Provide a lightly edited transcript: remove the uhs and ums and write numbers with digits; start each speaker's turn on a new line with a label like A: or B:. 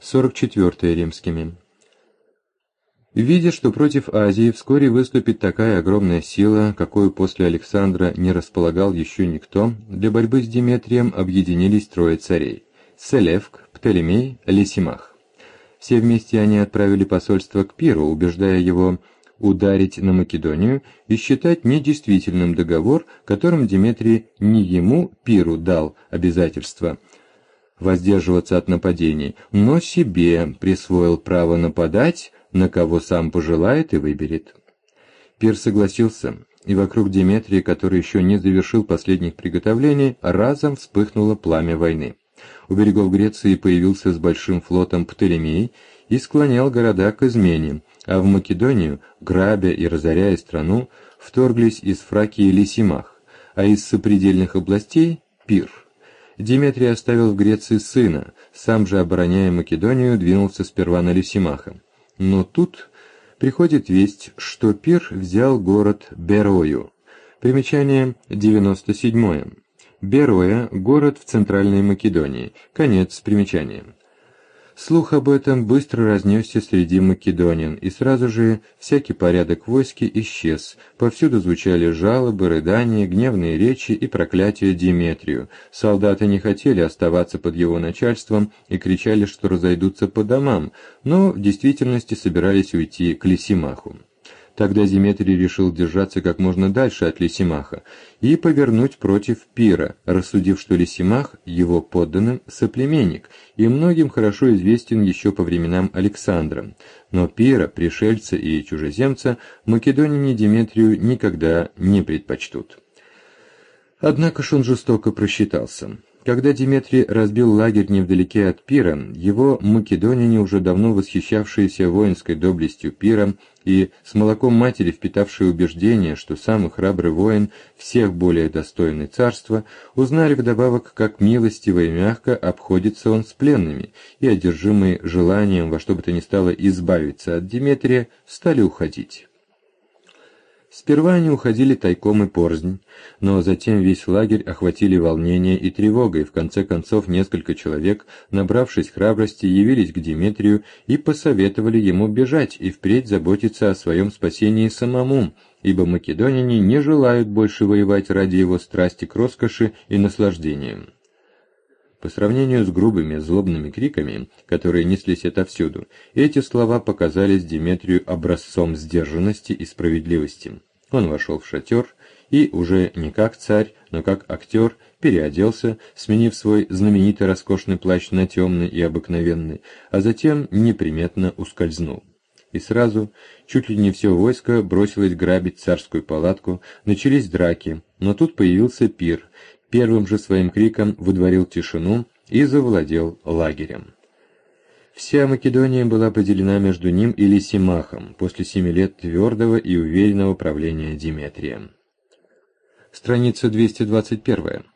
A: 44 римскими. Видя, что против Азии вскоре выступит такая огромная сила, какую после Александра не располагал еще никто, для борьбы с Деметрием объединились трое царей – Селевк, Птолемей, Лисимах. Все вместе они отправили посольство к Пиру, убеждая его ударить на Македонию и считать недействительным договор, которым Деметрий не ему, Пиру, дал обязательство воздерживаться от нападений, но себе присвоил право нападать, на кого сам пожелает и выберет. Пир согласился, и вокруг Деметрия, который еще не завершил последних приготовлений, разом вспыхнуло пламя войны. У берегов Греции появился с большим флотом Птолемей и склонял города к измене, а в Македонию, грабя и разоряя страну, вторглись из Фракии Лисимах, а из сопредельных областей – Пир. Деметрий оставил в Греции сына, сам же, обороняя Македонию, двинулся сперва на Лисимаха. Но тут приходит весть, что Пир взял город Берою. Примечание 97. Бероя – город в Центральной Македонии. Конец примечания. Слух об этом быстро разнесся среди македонян, и сразу же всякий порядок в войске исчез. Повсюду звучали жалобы, рыдания, гневные речи и проклятия Деметрию. Солдаты не хотели оставаться под его начальством и кричали, что разойдутся по домам, но в действительности собирались уйти к Лисимаху. Тогда Деметрий решил держаться как можно дальше от Лисимаха и повернуть против Пира, рассудив, что Лисимах его подданным соплеменник и многим хорошо известен еще по временам Александра. Но Пира, пришельца и чужеземца македоняне Деметрию никогда не предпочтут. Однако ж он жестоко просчитался. Когда Деметрий разбил лагерь невдалеке от Пира, его македоняне, уже давно восхищавшиеся воинской доблестью Пира и с молоком матери впитавшие убеждение, что самый храбрый воин всех более достойный царства, узнали вдобавок, как милостиво и мягко обходится он с пленными, и, одержимые желанием во что бы то ни стало избавиться от Деметрия, стали уходить. Сперва они уходили тайком и порознь, но затем весь лагерь охватили волнение и тревога, и в конце концов несколько человек, набравшись храбрости, явились к Деметрию и посоветовали ему бежать и впредь заботиться о своем спасении самому, ибо македоняне не желают больше воевать ради его страсти к роскоши и наслаждениям. По сравнению с грубыми, злобными криками, которые неслись отовсюду, эти слова показались Деметрию образцом сдержанности и справедливости. Он вошел в шатер и, уже не как царь, но как актер, переоделся, сменив свой знаменитый роскошный плащ на темный и обыкновенный, а затем неприметно ускользнул. И сразу, чуть ли не все войско бросилось грабить царскую палатку, начались драки, но тут появился Пир, первым же своим криком выдворил тишину и завладел лагерем. Вся Македония была поделена между ним и Лисимахом после 7 лет твердого и уверенного правления Деметрия. Страница 221.